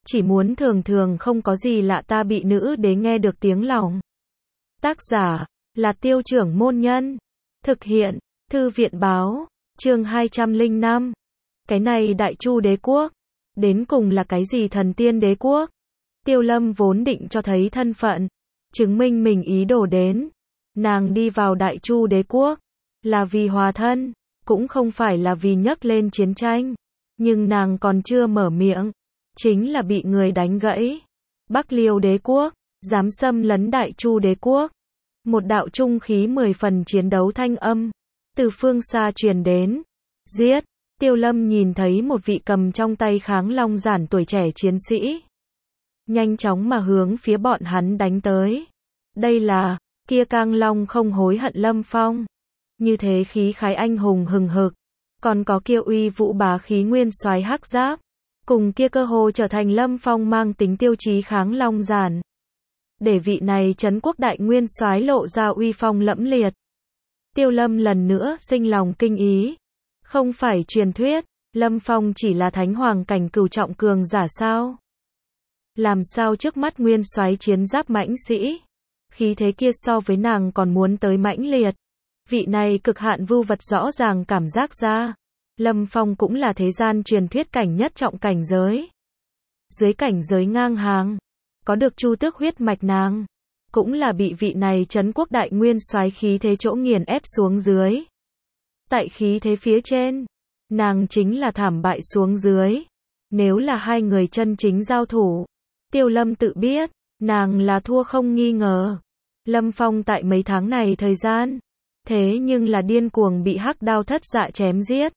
chỉ muốn thường thường không có gì lạ ta bị nữ đế nghe được tiếng lòng. Tác giả là Tiêu Trưởng Môn Nhân. Thực hiện Thư viện Báo. Chương 205. Cái này Đại Chu đế quốc, đến cùng là cái gì thần tiên đế quốc? Tiêu Lâm vốn định cho thấy thân phận, chứng minh mình ý đồ đến. Nàng đi vào Đại Chu đế quốc, là vì hòa thân, cũng không phải là vì nhấc lên chiến tranh. Nhưng nàng còn chưa mở miệng, chính là bị người đánh gãy. Bắc Liêu đế quốc, dám xâm lấn Đại Chu đế quốc. Một đạo trung khí 10 phần chiến đấu thanh âm, từ phương xa truyền đến. Giết! Tiêu Lâm nhìn thấy một vị cầm trong tay kháng long giản tuổi trẻ chiến sĩ. Nhanh chóng mà hướng phía bọn hắn đánh tới. Đây là, kia Cang Long không hối hận Lâm Phong. Như thế khí khái anh hùng hừng hực. Còn có kia uy vũ bá khí nguyên soái hắc giáp. Cùng kia cơ hồ trở thành Lâm Phong mang tính tiêu chí kháng long giản. Để vị này trấn quốc đại nguyên soái lộ ra uy phong lẫm liệt. Tiêu Lâm lần nữa sinh lòng kinh ý. Không phải truyền thuyết, Lâm Phong chỉ là thánh hoàng cảnh cửu trọng cường giả sao? Làm sao trước mắt nguyên soái chiến giáp mãnh sĩ? Khí thế kia so với nàng còn muốn tới mãnh liệt. Vị này cực hạn vưu vật rõ ràng cảm giác ra. Lâm Phong cũng là thế gian truyền thuyết cảnh nhất trọng cảnh giới. Dưới cảnh giới ngang hàng, có được chu tước huyết mạch nàng, cũng là bị vị này trấn quốc đại nguyên soái khí thế chỗ nghiền ép xuống dưới. Tại khí thế phía trên, nàng chính là thảm bại xuống dưới. Nếu là hai người chân chính giao thủ, Tiêu Lâm tự biết, nàng là thua không nghi ngờ. Lâm Phong tại mấy tháng này thời gian, thế nhưng là điên cuồng bị hắc đao thất dạ chém giết.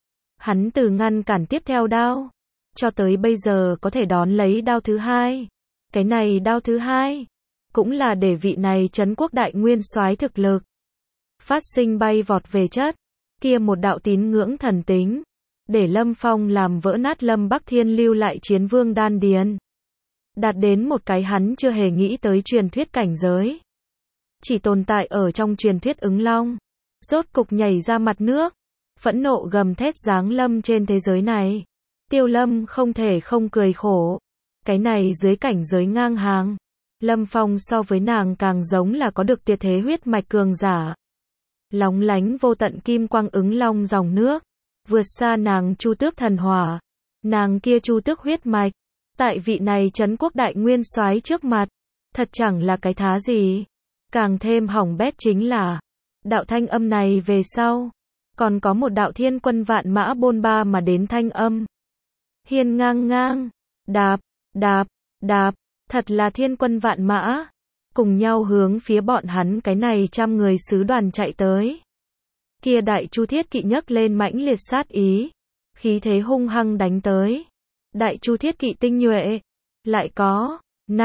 Hắn từ ngăn cản tiếp theo đao, cho tới bây giờ có thể đón lấy đao thứ hai. Cái này đao thứ hai, cũng là để vị này trấn quốc đại nguyên soái thực lực phát sinh bay vọt về chất. Kia một đạo tín ngưỡng thần tính, để Lâm Phong làm vỡ nát Lâm Bắc Thiên lưu lại chiến vương đan điền. Đạt đến một cái hắn chưa hề nghĩ tới truyền thuyết cảnh giới. Chỉ tồn tại ở trong truyền thuyết ứng long. Rốt cục nhảy ra mặt nước. Phẫn nộ gầm thét giáng lâm trên thế giới này. Tiêu Lâm không thể không cười khổ. Cái này dưới cảnh giới ngang hàng. Lâm Phong so với nàng càng giống là có được tuyệt thế huyết mạch cường giả. Lóng lánh vô tận kim quang ứng long dòng nước. Vượt xa nàng chu tước thần hỏa. Nàng kia chu tước huyết mạch. Tại vị này trấn quốc đại nguyên soái trước mặt. Thật chẳng là cái thá gì. Càng thêm hỏng bét chính là. Đạo thanh âm này về sau. Còn có một đạo thiên quân vạn mã bôn ba mà đến thanh âm. Hiên ngang ngang. Đạp, đạp, đạp. Thật là thiên quân vạn mã. Cùng nhau hướng phía bọn hắn cái này 100 người sứ đoàn chạy tới. Kia Đại Chu thiết kỵ nhấc lên mãnh liệt sát ý. Khí thế hung hăng đánh tới. Đại Chu thiết kỵ tinh nhuệ. Lại có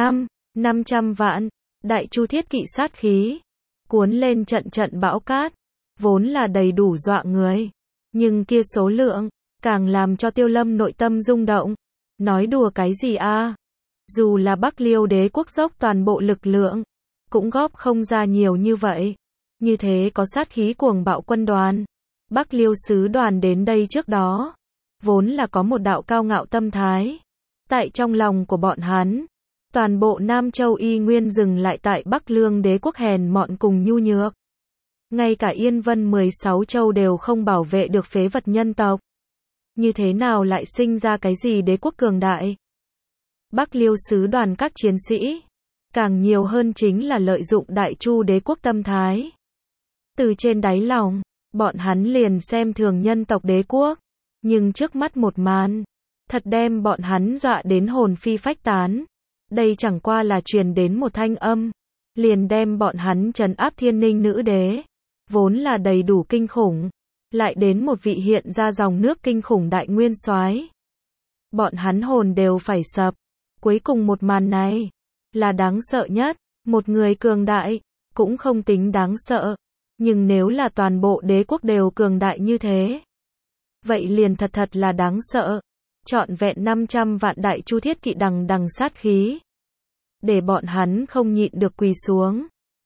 500 vạn. Đại Chu thiết kỵ sát khí. Cuốn lên trận trận bão cát. Vốn là đầy đủ dọa người. Nhưng kia số lượng, càng làm cho Tiêu Lâm nội tâm rung động. Nói đùa cái gì a? Dù là Bắc Liêu đế quốc dốc toàn bộ lực lượng, cũng góp không ra nhiều như vậy. Như thế có sát khí cuồng bạo quân đoàn. Bắc Liêu sứ đoàn đến đây trước đó, vốn là có một đạo cao ngạo tâm thái. Tại trong lòng của bọn hắn, toàn bộ Nam Châu y nguyên dừng lại tại Bắc Lương đế quốc hèn mọn cùng nhu nhược. Ngay cả Yên Vân 16 châu đều không bảo vệ được phế vật nhân tộc. Như thế nào lại sinh ra cái gì đế quốc cường đại? Bắc Liêu sứ đoàn các chiến sĩ, càng nhiều hơn chính là lợi dụng Đại Chu đế quốc tâm thái. Từ trên đáy lòng, bọn hắn liền xem thường nhân tộc đế quốc. Nhưng trước mắt một màn, thật đem bọn hắn dọa đến hồn phi phách tán. Đây chẳng qua là truyền đến một thanh âm, liền đem bọn hắn trấn áp thiên ninh nữ đế. Vốn là đầy đủ kinh khủng, lại đến một vị hiện ra dòng nước kinh khủng đại nguyên soái. Bọn hắn hồn đều phải sập. Cuối cùng một màn này, là đáng sợ nhất. Một người cường đại, cũng không tính đáng sợ. Nhưng nếu là toàn bộ đế quốc đều cường đại như thế, vậy liền thật là đáng sợ. Trọn vẹn 500 vạn Đại Chu thiết kỵ đằng đằng sát khí. Để bọn hắn không nhịn được quỳ xuống.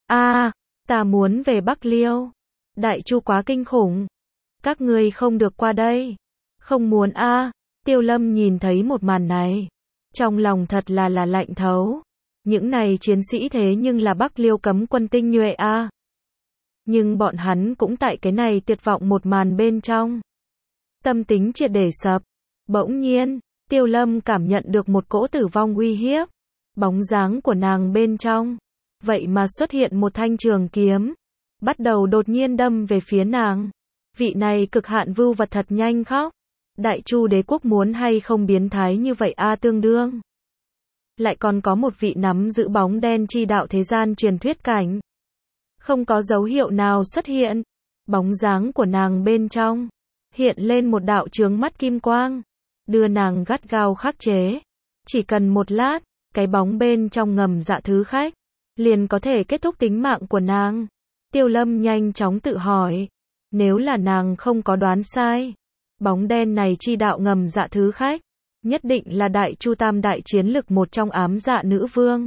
Ta muốn về Bắc Liêu. Đại Chu quá kinh khủng. Các ngươi không được qua đây. Không muốn Tiêu Lâm nhìn thấy một màn này, Trong lòng thật là lạnh thấu. Những này chiến sĩ thế nhưng là Bắc Liêu cấm quân tinh nhuệ a. Nhưng bọn hắn cũng tại cái này tuyệt vọng một màn bên trong. Tâm tính triệt để sập. Bỗng nhiên, Tiêu Lâm cảm nhận được một cỗ tử vong uy hiếp. Bóng dáng của nàng bên trong. Vậy mà xuất hiện một thanh trường kiếm. Bắt đầu đột nhiên đâm về phía nàng. Vị này cực hạn vưu vật thật nhanh khóc. Đại Chu đế quốc muốn hay không biến thái như vậy a tương đương. Lại còn có một vị nắm giữ bóng đen chi đạo thế gian truyền thuyết cảnh. Không có dấu hiệu nào xuất hiện. Bóng dáng của nàng bên trong. Hiện lên một đạo chướng mắt kim quang. Đưa nàng gắt gao khắc chế. Chỉ cần một lát, cái bóng bên trong ngầm dạ thứ khách. Liền có thể kết thúc tính mạng của nàng. Tiêu Lâm nhanh chóng tự hỏi. Nếu là nàng không có đoán sai. Bóng đen này chi đạo ngầm dạ thứ khách. Nhất định là Đại Chu Tam đại chiến lực một trong ám dạ nữ vương.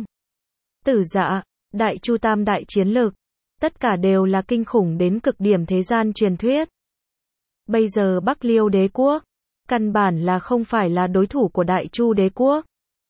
Tử dạ, Đại Chu Tam đại chiến lực. Tất cả đều là kinh khủng đến cực điểm thế gian truyền thuyết. Bây giờ Bắc Liêu đế quốc. Căn bản là không phải là đối thủ của Đại Chu đế quốc.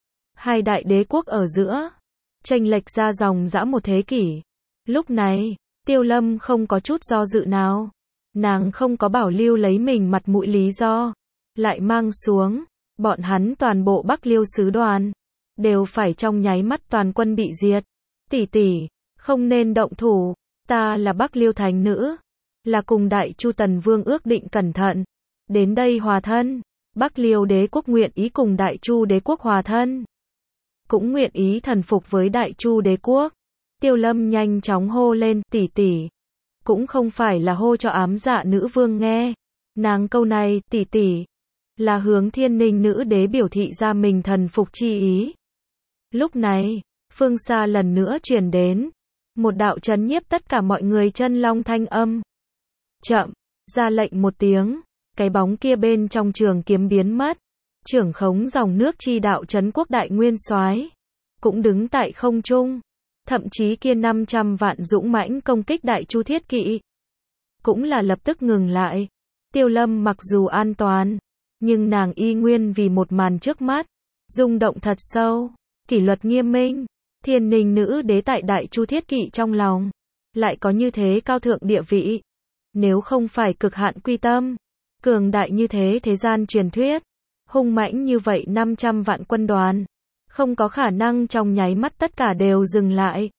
Hai đại đế quốc ở giữa. Chênh lệch ra dòng dã một thế kỷ. Lúc này, Tiêu Lâm không có chút do dự nào. Nàng không có bảo lưu lấy mình mặt mũi lý do. Lại mang xuống. Bọn hắn toàn bộ Bắc Liêu sứ đoàn. Đều phải trong nháy mắt toàn quân bị diệt. Tỷ tỷ, không nên động thủ. Ta là Bắc Liêu thánh nữ. Là cùng Đại Chu Tần Vương ước định cẩn thận. Đến đây hòa thân. Bắc Liêu đế quốc nguyện ý cùng Đại Chu đế quốc hòa thân. Cũng nguyện ý thần phục với Đại Chu đế quốc. Tiêu Lâm nhanh chóng hô lên tỷ tỷ. Cũng không phải là hô cho ám dạ nữ vương nghe. Nàng câu này tỷ tỷ. Là hướng Thiên Ninh nữ đế biểu thị ra mình thần phục chi ý. Lúc này, phương xa lần nữa truyền đến. Một đạo trấn nhiếp tất cả mọi người chân long thanh âm. Chậm, ra lệnh một tiếng. Cái bóng kia bên trong trường kiếm biến mất. Trưởng khống dòng nước chi đạo trấn quốc đại nguyên soái cũng đứng tại không trung. Thậm chí kia 500 vạn dũng mãnh công kích Đại Chu thiết kỵ. Cũng là lập tức ngừng lại. Tiêu Lâm mặc dù an toàn. Nhưng nàng y nguyên vì một màn trước mắt. Rung động thật sâu. Kỷ luật nghiêm minh. Thiên Ninh nữ đế tại Đại Chu thiết kỵ trong lòng. Lại có như thế cao thượng địa vị. Nếu không phải cực hạn quy tâm. Cường đại như thế thế gian truyền thuyết. Hung mãnh như vậy 500 vạn quân đoàn. Không có khả năng trong nháy mắt tất cả đều dừng lại.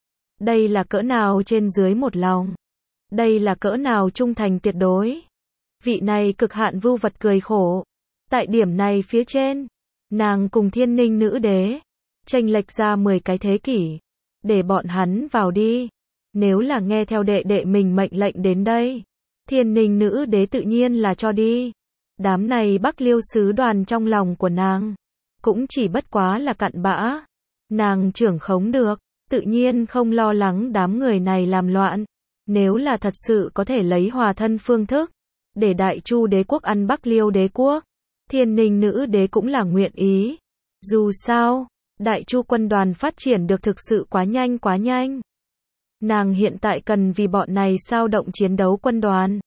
Đây là cỡ nào trên dưới một lòng. Đây là cỡ nào trung thành tuyệt đối. Vị này cực hạn vưu vật cười khổ. Tại điểm này phía trên. Nàng cùng Thiên Ninh nữ đế. Chênh lệch ra 10 cái thế kỷ. Để bọn hắn vào đi. Nếu là nghe theo đệ đệ mình mệnh lệnh đến đây. Thiên Ninh nữ đế tự nhiên là cho đi. Đám này Bắc Liêu sứ đoàn trong lòng của nàng. Cũng chỉ bất quá là cặn bã. Nàng trưởng khống được. Tự nhiên không lo lắng đám người này làm loạn. Nếu là thật sự có thể lấy hòa thân phương thức. Để Đại Chu đế quốc ăn Bắc Liêu đế quốc. Thiên Ninh nữ đế cũng là nguyện ý. Dù sao, Đại Chu quân đoàn phát triển được thực sự quá nhanh quá nhanh. Nàng hiện tại cần vì bọn này sao động chiến đấu quân đoàn.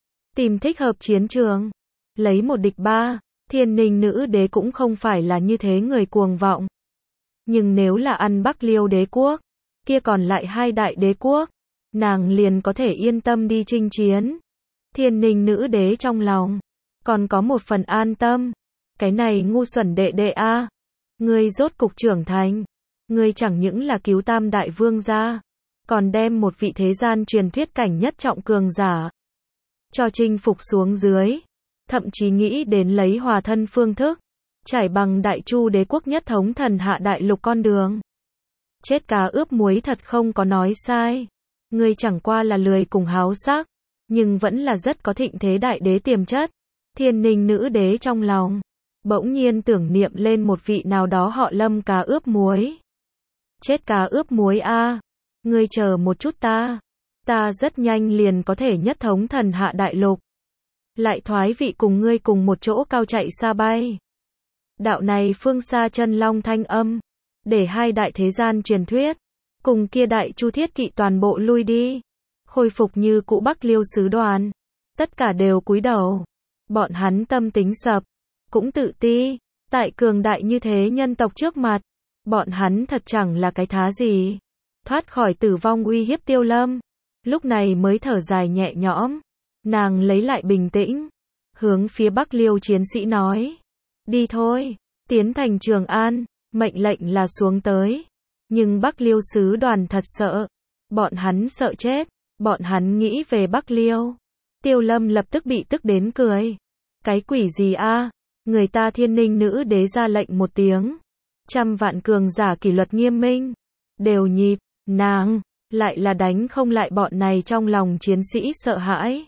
Tìm thích hợp chiến trường. Lấy một địch ba. Thiên Ninh nữ đế cũng không phải là như thế người cuồng vọng. Nhưng nếu là ăn Bắc Liêu đế quốc. Kia còn lại hai đại đế quốc. Nàng liền có thể yên tâm đi chinh chiến. Thiên Ninh nữ đế trong lòng. Còn có một phần an tâm. Cái này ngu xuẩn đệ đệ a. Ngươi rốt cục trưởng thành. Ngươi chẳng những là cứu tam đại vương gia. Còn đem một vị thế gian truyền thuyết cảnh nhất trọng cường giả. Cho chinh phục xuống dưới. Thậm chí nghĩ đến lấy hòa thân phương thức. Trải bằng Đại Chu đế quốc nhất thống thần hạ đại lục con đường. Chết cá ướp muối thật không có nói sai. Ngươi chẳng qua là lười cùng háo sắc. Nhưng vẫn là rất có thịnh thế đại đế tiềm chất. Thiên Ninh nữ đế trong lòng. Bỗng nhiên tưởng niệm lên một vị nào đó họ Lâm cá ướp muối. Chết cá ướp muối a. Ngươi chờ một chút ta. Ta rất nhanh liền có thể nhất thống thần hạ đại lục. Lại thoái vị cùng ngươi cùng một chỗ cao chạy xa bay. Đạo này phương xa chân long thanh âm. Để hai đại thế gian truyền thuyết. Cùng kia Đại Chu thiết kỵ toàn bộ lui đi. Khôi phục như cũ Bắc Liêu sứ đoàn. Tất cả đều cúi đầu. Bọn hắn tâm tính sập. Cũng tự ti. Tại cường đại như thế nhân tộc trước mặt, bọn hắn thật chẳng là cái thá gì. Thoát khỏi tử vong uy hiếp Tiêu Lâm, lúc này mới thở dài nhẹ nhõm. Nàng lấy lại bình tĩnh, hướng phía Bắc Liêu chiến sĩ nói. Đi thôi, tiến thành Trường An, mệnh lệnh là xuống tới. Nhưng Bắc Liêu sứ đoàn thật sợ. Bọn hắn sợ chết, bọn hắn nghĩ về Bắc Liêu. Tiêu Lâm lập tức bị tức đến cười. Cái quỷ gì a? Người ta Thiên Ninh nữ đế ra lệnh một tiếng. 100 vạn cường giả kỷ luật nghiêm minh. Đều nhịp, nàng, lại là đánh không lại bọn này trong lòng chiến sĩ sợ hãi.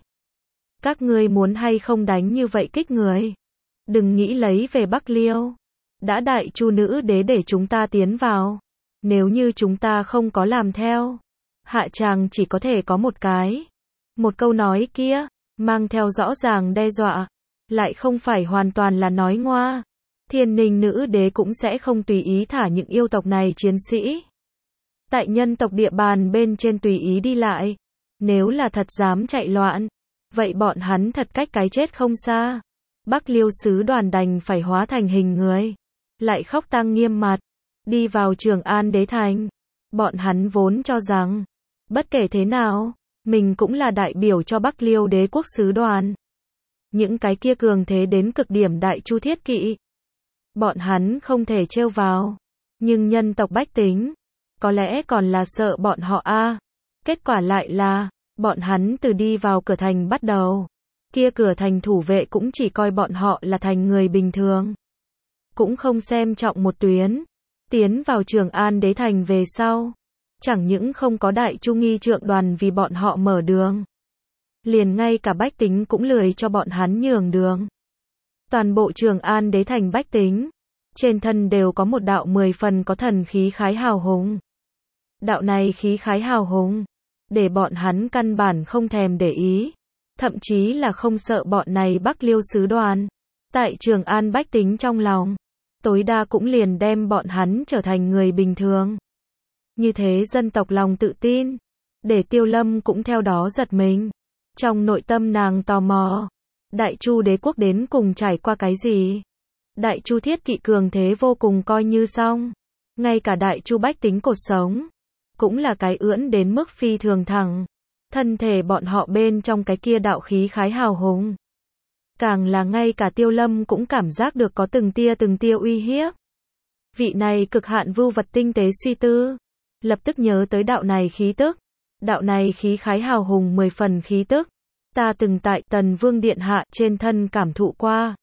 Các ngươi muốn hay không đánh như vậy kích người. Đừng nghĩ lấy về Bắc Liêu. Đã Đại Chu nữ đế để chúng ta tiến vào. Nếu như chúng ta không có làm theo, hạ tràng chỉ có thể có một cái. Một câu nói kia, mang theo rõ ràng đe dọa, lại không phải hoàn toàn là nói ngoa. Thiên Ninh nữ đế cũng sẽ không tùy ý thả những yêu tộc này chiến sĩ. Tại nhân tộc địa bàn bên trên tùy ý đi lại. Nếu là thật dám chạy loạn, vậy bọn hắn thật cách cái chết không xa. Bắc Liêu sứ đoàn đành phải hóa thành hình người. Lại khóc tang nghiêm mặt. Đi vào Trường An đế thành. Bọn hắn vốn cho rằng, bất kể thế nào, mình cũng là đại biểu cho Bắc Liêu đế quốc sứ đoàn. Những cái kia cường thế đến cực điểm Đại Chu thiết kỵ. Bọn hắn không thể trêu vào. Nhưng nhân tộc bách tính, có lẽ còn là sợ bọn họ a. Kết quả lại là, bọn hắn từ đi vào cửa thành bắt đầu. Kia cửa thành thủ vệ cũng chỉ coi bọn họ là thành người bình thường. Cũng không xem trọng một tuyến. Tiến vào Trường An đế thành về sau. Chẳng những không có Đại Chu nghi trượng đoàn vì bọn họ mở đường. Liền ngay cả bách tính cũng lười cho bọn hắn nhường đường. Toàn bộ Trường An đế thành bách tính. Trên thân đều có một đạo 10 phần có thần khí khái hào hùng. Đạo này khí khái hào hùng. Để bọn hắn căn bản không thèm để ý. Thậm chí là không sợ bọn này Bắc Liêu sứ đoàn. Tại Trường An bách tính trong lòng. Tối đa cũng liền đem bọn hắn trở thành người bình thường. Như thế dân tộc lòng tự tin. Để Tiêu Lâm cũng theo đó giật mình. Trong nội tâm nàng tò mò. Đại Chu đế quốc đến cùng trải qua cái gì? Đại Chu thiết kỵ cường thế vô cùng coi như xong. Ngay cả Đại Chu bách tính cột sống. Cũng là cái ưỡn đến mức phi thường thẳng. Thân thể bọn họ bên trong cái kia đạo khí khái hào hùng. Càng là ngay cả Tiêu Lâm cũng cảm giác được có từng tia uy hiếp. Vị này cực hạn vưu vật tinh tế suy tư. Lập tức nhớ tới đạo này khí tức. Đạo này khí khái hào hùng 10 phần khí tức. Ta từng tại Tần Vương Điện Hạ trên thân cảm thụ qua.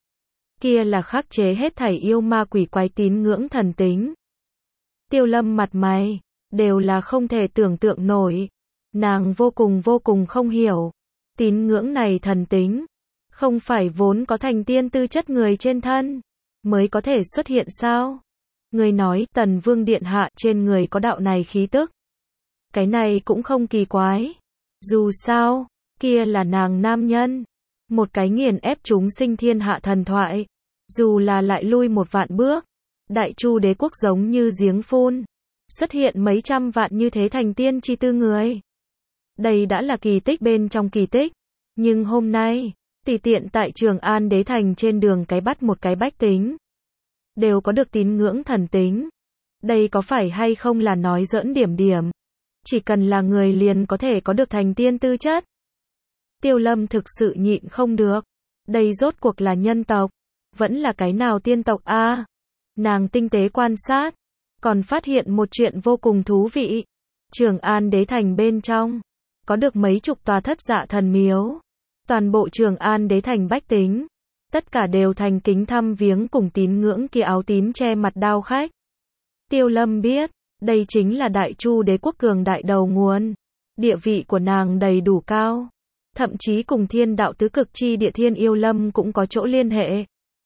Kia là khắc chế hết thảy yêu ma quỷ quái tín ngưỡng thần tính. Tiêu Lâm mặt mày, đều là không thể tưởng tượng nổi. Nàng vô cùng không hiểu. Tín ngưỡng này thần tính. Không phải vốn có thành tiên tư chất người trên thân. Mới có thể xuất hiện sao? Người nói Tần Vương Điện Hạ trên người có đạo này khí tức. Cái này cũng không kỳ quái. Dù sao, kia là nàng nam nhân. Một cái nghiền ép chúng sinh thiên hạ thần thoại. Dù là lại lui một vạn bước. Đại Chu đế quốc giống như giếng phun. Xuất hiện mấy trăm vạn như thế thành tiên chi tư người. Đây đã là kỳ tích bên trong kỳ tích. Nhưng hôm nay, tùy tiện tại Trường An đế thành trên đường cái bắt một cái bách tính. Đều có được tín ngưỡng thần tính. Đây có phải hay không là nói giỡn điểm. Chỉ cần là người liền có thể có được thành tiên tư chất. Tiêu Lâm thực sự nhịn không được. Đây rốt cuộc là nhân tộc. Vẫn là cái nào tiên tộc a? Nàng tinh tế quan sát. Còn phát hiện một chuyện vô cùng thú vị. Trường An đế thành bên trong. Có được mấy chục tòa thất dạ thần miếu. Toàn bộ Trường An đế thành bách tính. Tất cả đều thành kính thăm viếng cùng tín ngưỡng kia áo tím che mặt đao khách. Tiêu Lâm biết. Đây chính là Đại Chu đế quốc cường đại đầu nguồn. Địa vị của nàng đầy đủ cao. Thậm chí cùng thiên đạo tứ cực chi địa Thiên Yêu Lâm cũng có chỗ liên hệ.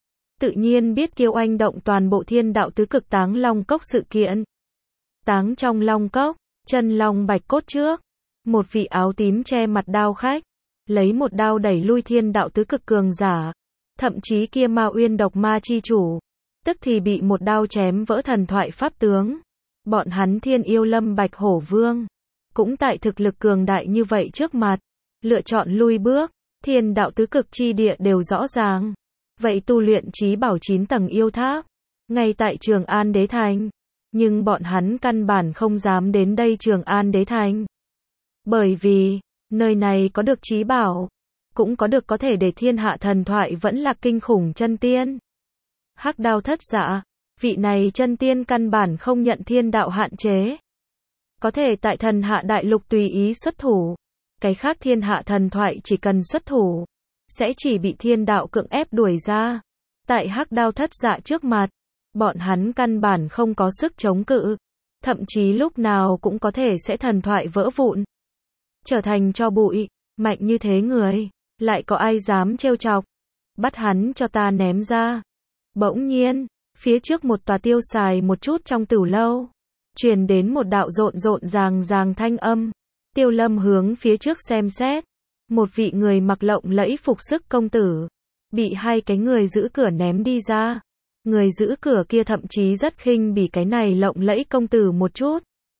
Tự nhiên biết kiêu oanh động toàn bộ thiên đạo tứ cực táng long cốc sự kiện. Táng trong long cốc, chân long bạch cốt trước. Một vị áo tím che mặt đao khách. Lấy một đao đẩy lui thiên đạo tứ cực cường giả. Thậm chí kia Ma Uyên độc ma chi chủ. Tức thì bị một đao chém vỡ thần thoại pháp tướng. Bọn hắn Thiên Yêu Lâm Bạch Hổ Vương. Cũng tại thực lực cường đại như vậy trước mặt. Lựa chọn lui bước. Thiên đạo tứ cực chi địa đều rõ ràng. Vậy tu luyện trí bảo 9 tầng yêu tháp, ngay tại Trường An Đế Thành. Nhưng bọn hắn căn bản không dám đến đây Trường An Đế Thành. Bởi vì, nơi này có được trí bảo, cũng có thể để thiên hạ thần thoại vẫn là kinh khủng chân tiên. Hắc Đao Thất Dạ, vị này chân tiên căn bản không nhận thiên đạo hạn chế. Có thể tại thần hạ đại lục tùy ý xuất thủ. Cái khác thiên hạ thần thoại chỉ cần xuất thủ, sẽ chỉ bị thiên đạo cưỡng ép đuổi ra. Tại Hắc Đao Thất Dạ trước mặt, bọn hắn căn bản không có sức chống cự. Thậm chí lúc nào cũng có thể sẽ thần thoại vỡ vụn, trở thành tro bụi. Mạnh như thế người, lại có ai dám trêu chọc? Bắt hắn cho ta ném ra. Bỗng nhiên, phía trước một tòa tiêu xài một chút trong tử lâu, truyền đến một đạo rộn rộn ràng ràng thanh âm. Tiêu Lâm hướng phía trước xem xét, một vị người mặc lộng lẫy phục sức công tử, bị hai cái người giữ cửa ném đi ra. Người giữ cửa kia thậm chí rất khinh bỉ cái này lộng lẫy công tử một chút.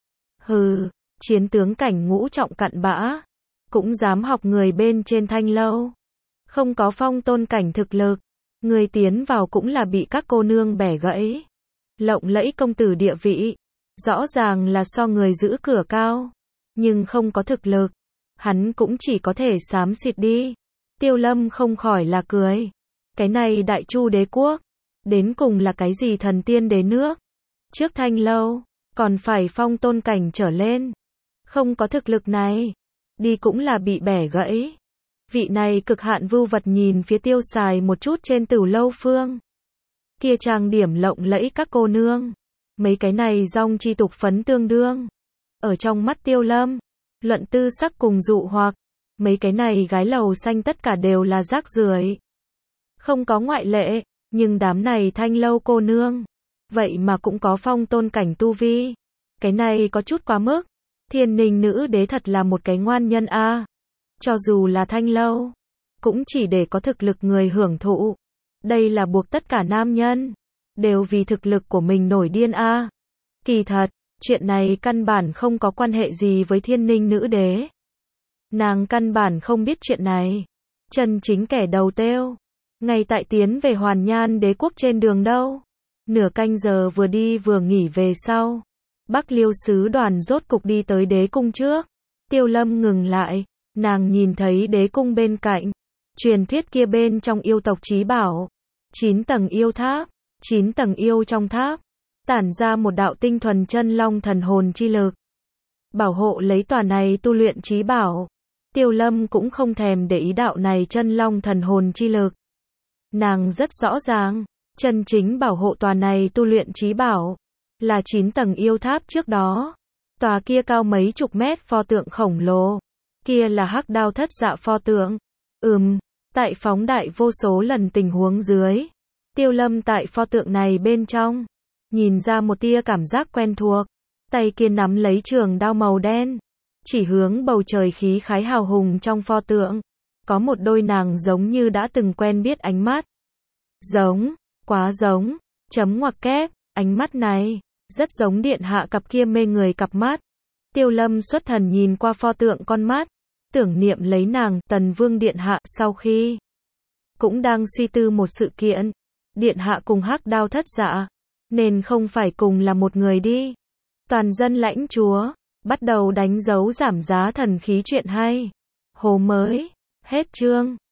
Hừ, chiến tướng cảnh ngũ trọng cặn bã, cũng dám học người bên trên thanh lâu. Không có phong tôn cảnh thực lực, người tiến vào cũng là bị các cô nương bẻ gãy. Lộng lẫy công tử địa vị, rõ ràng là so người giữ cửa cao, nhưng không có thực lực, hắn cũng chỉ có thể xám xịt đi. Tiêu Lâm không khỏi là cười. Cái này Đại Chu đế quốc, đến cùng là cái gì thần tiên đế nước? Trước thanh lâu, còn phải phong tôn cảnh trở lên. Không có thực lực này, đi cũng là bị bẻ gãy. Vị này cực hạn vưu vật nhìn phía tiêu xài một chút trên tử lâu phương. Kia trang điểm lộng lẫy các cô nương. Mấy cái này dong chi tục phấn tương đương. Ở trong mắt Tiêu Lâm, luận tư sắc cùng dụ hoặc, mấy cái này gái lầu xanh tất cả đều là rác rưởi. Không có ngoại lệ, nhưng đám này thanh lâu cô nương, vậy mà cũng có phong tôn cảnh tu vi. Cái này có chút quá mức. Thiên Ninh nữ đế thật là một cái ngoan nhân a. Cho dù là thanh lâu, cũng chỉ để có thực lực người hưởng thụ. Đây là buộc tất cả nam nhân đều vì thực lực của mình nổi điên a. Kỳ thật, chuyện này căn bản không có quan hệ gì với Thiên Ninh nữ đế. Nàng căn bản không biết chuyện này. Chân chính kẻ đầu têu, ngay tại tiến về Hoàn Nhan đế quốc trên đường đâu. Nửa canh giờ vừa đi vừa nghỉ về sau, Bắc Liêu sứ đoàn rốt cục đi tới đế cung trước. Tiêu Lâm ngừng lại, nàng nhìn thấy đế cung bên cạnh, truyền thuyết kia bên trong yêu tộc trí bảo, 9 tầng yêu tháp, 9 tầng yêu trong tháp, tản ra một đạo tinh thuần chân long thần hồn chi lực, bảo hộ lấy tòa này tu luyện trí bảo. Tiêu Lâm cũng không thèm để ý đạo này chân long thần hồn chi lực. Nàng rất rõ ràng, chân chính bảo hộ tòa này tu luyện trí bảo là 9 tầng yêu tháp trước đó. Tòa kia cao mấy chục mét pho tượng khổng lồ, kia là Hắc Đao Thất Dạ pho tượng. Tại phóng đại vô số lần tình huống dưới, Tiêu Lâm tại pho tượng này bên trong, nhìn ra một tia cảm giác quen thuộc. Tay kia nắm lấy trường đao màu đen, chỉ hướng bầu trời khí khái hào hùng trong pho tượng. Có một đôi nàng giống như đã từng quen biết ánh mắt. Giống, quá giống, chấm ngoặc kép, ánh mắt này, rất giống điện hạ cặp kia mê người cặp mắt. Tiêu Lâm xuất thần nhìn qua pho tượng con mắt, tưởng niệm lấy nàng, Tần Vương điện hạ, sau khi cũng đang suy tư một sự kiện. Điện hạ cùng Hắc Đao Thất Dạ, nên không phải cùng là một người đi. Toàn dân lãnh chúa, bắt đầu đánh dấu giảm giá thần khí chuyện hay. Hồ mới, hết chương.